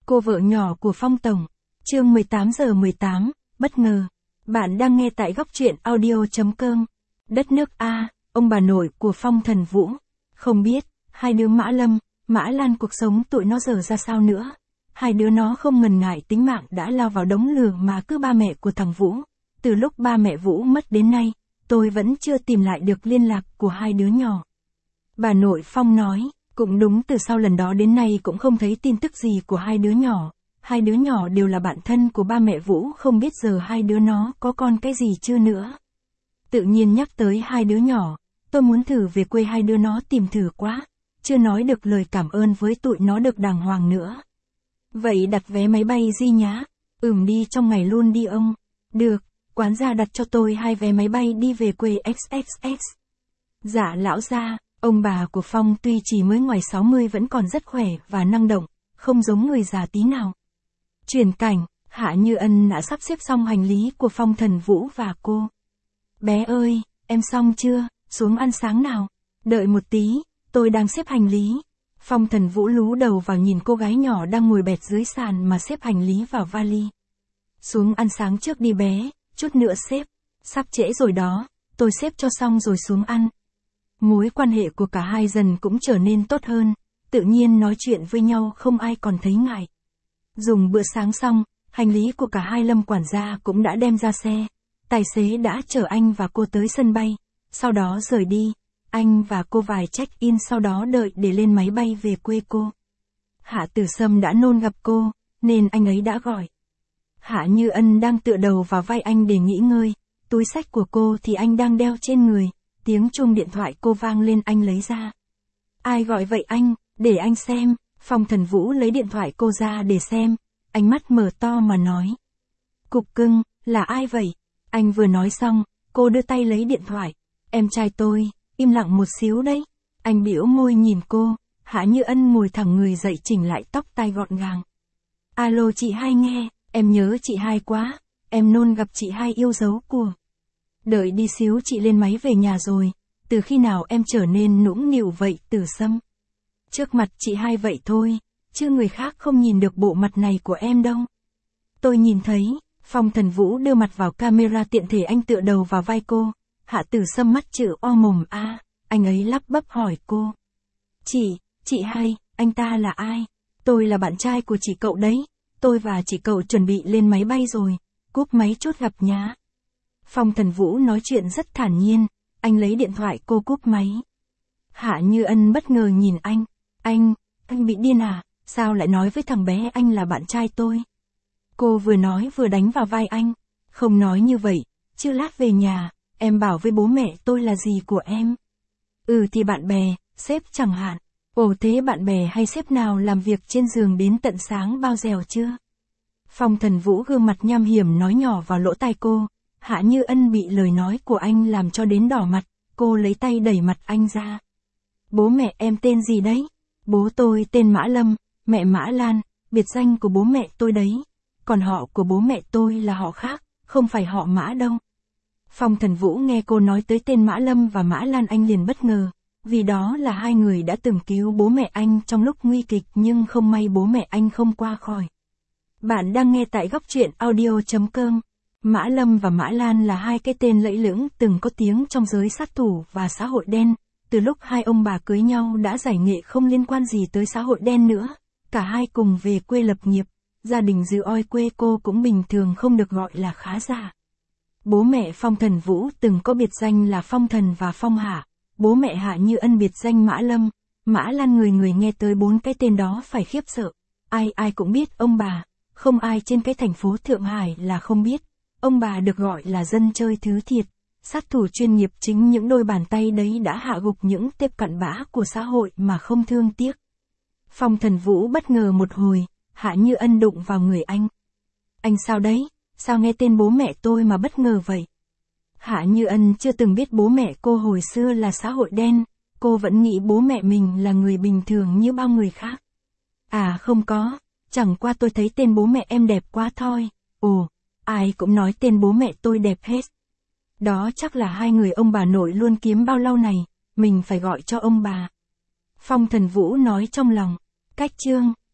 cô vợ nhỏ của Phong Tổng. Chương 18:18, bất ngờ. Bạn đang nghe tại góc truyện audio.com. Đất nước A, ông bà nội của Phong Thần Vũ. Không biết, hai đứa Mã Lâm, Mã Lan cuộc sống tụi nó giờ ra sao nữa. Hai đứa nó không ngần ngại tính mạng đã lao vào đống lửa mà cứ ba mẹ của thằng Vũ. Từ lúc ba mẹ Vũ mất đến nay, tôi vẫn chưa tìm lại được liên lạc của hai đứa nhỏ. Bà nội Phong nói, cũng đúng, từ sau lần đó đến nay cũng không thấy tin tức gì của hai đứa nhỏ. Hai đứa nhỏ đều là bạn thân của ba mẹ Vũ, không biết giờ hai đứa nó có con cái gì chưa nữa. Tự nhiên nhắc tới hai đứa nhỏ, tôi muốn thử về quê hai đứa nó tìm thử quá, chưa nói được lời cảm ơn với tụi nó được đàng hoàng nữa. Vậy đặt vé máy bay gì nhá? Đi trong ngày luôn đi ông. Được, quán gia đặt cho tôi 2 vé máy bay đi về quê XXX. Dạ lão gia, ông bà của Phong tuy chỉ mới ngoài 60 vẫn còn rất khỏe và năng động, không giống người già tí nào. Chuyển cảnh, Hạ Như Ân đã sắp xếp xong hành lý của Phong Thần Vũ và cô. Bé ơi, em xong chưa, xuống ăn sáng nào. Đợi một tí, tôi đang xếp hành lý. Phong Thần Vũ lú đầu vào nhìn cô gái nhỏ đang ngồi bệt dưới sàn mà xếp hành lý vào vali. Xuống ăn sáng trước đi bé, chút nữa xếp. Sắp trễ rồi đó, tôi xếp cho xong rồi xuống ăn. Mối quan hệ của cả hai dần cũng trở nên tốt hơn, tự nhiên nói chuyện với nhau không ai còn thấy ngại. Dùng bữa sáng xong, hành lý của cả hai Lâm quản gia cũng đã đem ra xe. Tài xế đã chở anh và cô tới sân bay, sau đó rời đi. Anh và cô vài check-in sau đó đợi để lên máy bay về quê cô. Hạ Tử Sâm đã nôn gặp cô, nên anh ấy đã gọi. Hạ Như Ân đang tựa đầu vào vai anh để nghỉ ngơi, túi xách của cô thì anh đang đeo trên người, tiếng chuông điện thoại cô vang lên anh lấy ra. Ai gọi vậy anh, để anh xem. Phong Thần Vũ lấy điện thoại cô ra để xem, ánh mắt mở to mà nói. Cục cưng, là ai vậy? Anh vừa nói xong, cô đưa tay lấy điện thoại. Em trai tôi, im lặng một xíu đấy. Anh bĩu môi nhìn cô, Hạ Như Ân ngồi thẳng người dậy chỉnh lại tóc tai gọn gàng. Alo chị hai nghe, em nhớ chị hai quá, em nôn gặp chị hai yêu dấu của. Đợi đi xíu chị lên máy về nhà rồi, từ khi nào em trở nên nũng nịu vậy Tử Sâm? Trước mặt chị hai vậy thôi, chứ người khác không nhìn được bộ mặt này của em đâu. Tôi nhìn thấy, Phong Thần Vũ đưa mặt vào camera tiện thể anh tựa đầu vào vai cô. Hạ Tử Sâm mắt chữ O mồm A, anh ấy lắp bắp hỏi cô. Chị hai, anh ta là ai? Tôi là bạn trai của chị cậu đấy, tôi và chị cậu chuẩn bị lên máy bay rồi, cúp máy chút gặp nhá. Phong Thần Vũ nói chuyện rất thản nhiên, anh lấy điện thoại cô cúp máy. Hạ Như Ân bất ngờ nhìn anh. Anh bị điên à, sao lại nói với thằng bé anh là bạn trai tôi? Cô vừa nói vừa đánh vào vai anh. Không nói như vậy, chứ lát về nhà, em bảo với bố mẹ tôi là gì của em. Thì bạn bè, sếp chẳng hạn. Ồ thế bạn bè hay sếp nào làm việc trên giường đến tận sáng bao dèo chưa? Phong Thần Vũ gương mặt nham hiểm nói nhỏ vào lỗ tai cô. Hạ Như Ân bị lời nói của anh làm cho đến đỏ mặt, cô lấy tay đẩy mặt anh ra. Bố mẹ em tên gì đấy? Bố tôi tên Mã Lâm, mẹ Mã Lan, biệt danh của bố mẹ tôi đấy. Còn họ của bố mẹ tôi là họ khác, không phải họ Mã đâu. Phong Thần Vũ nghe cô nói tới tên Mã Lâm và Mã Lan anh liền bất ngờ, vì đó là hai người đã từng cứu bố mẹ anh trong lúc nguy kịch nhưng không may bố mẹ anh không qua khỏi. Bạn đang nghe tại góc truyện audio.com. Mã Lâm và Mã Lan là hai cái tên lẫy lững từng có tiếng trong giới sát thủ và xã hội đen. Từ lúc hai ông bà cưới nhau đã giải nghệ không liên quan gì tới xã hội đen nữa. Cả hai cùng về quê lập nghiệp. Gia đình dư oi quê cô cũng bình thường không được gọi là khá giả. Bố mẹ Phong Thần Vũ từng có biệt danh là Phong Thần và Phong Hạ. Bố mẹ Hạ Như Ân biệt danh Mã Lâm, Mã Lan, người nghe tới 4 cái tên đó phải khiếp sợ. Ai cũng biết ông bà, không ai trên cái thành phố Thượng Hải là không biết. Ông bà được gọi là dân chơi thứ thiệt, sát thủ chuyên nghiệp, chính những đôi bàn tay đấy đã hạ gục những tép cặn bã của xã hội mà không thương tiếc. Phong Thần Vũ bất ngờ một hồi, Hạ Như Ân đụng vào người anh. Anh sao đấy, sao nghe tên bố mẹ tôi mà bất ngờ vậy? Hạ Như Ân chưa từng biết bố mẹ cô hồi xưa là xã hội đen, cô vẫn nghĩ bố mẹ mình là người bình thường như bao người khác. À không có, chẳng qua tôi thấy tên bố mẹ em đẹp quá thôi. Ồ, ai cũng nói tên bố mẹ tôi đẹp hết. Đó chắc là hai người ông bà nội luôn kiếm bao lâu này, mình phải gọi cho ông bà. Phong Thần Vũ nói trong lòng. Cách chương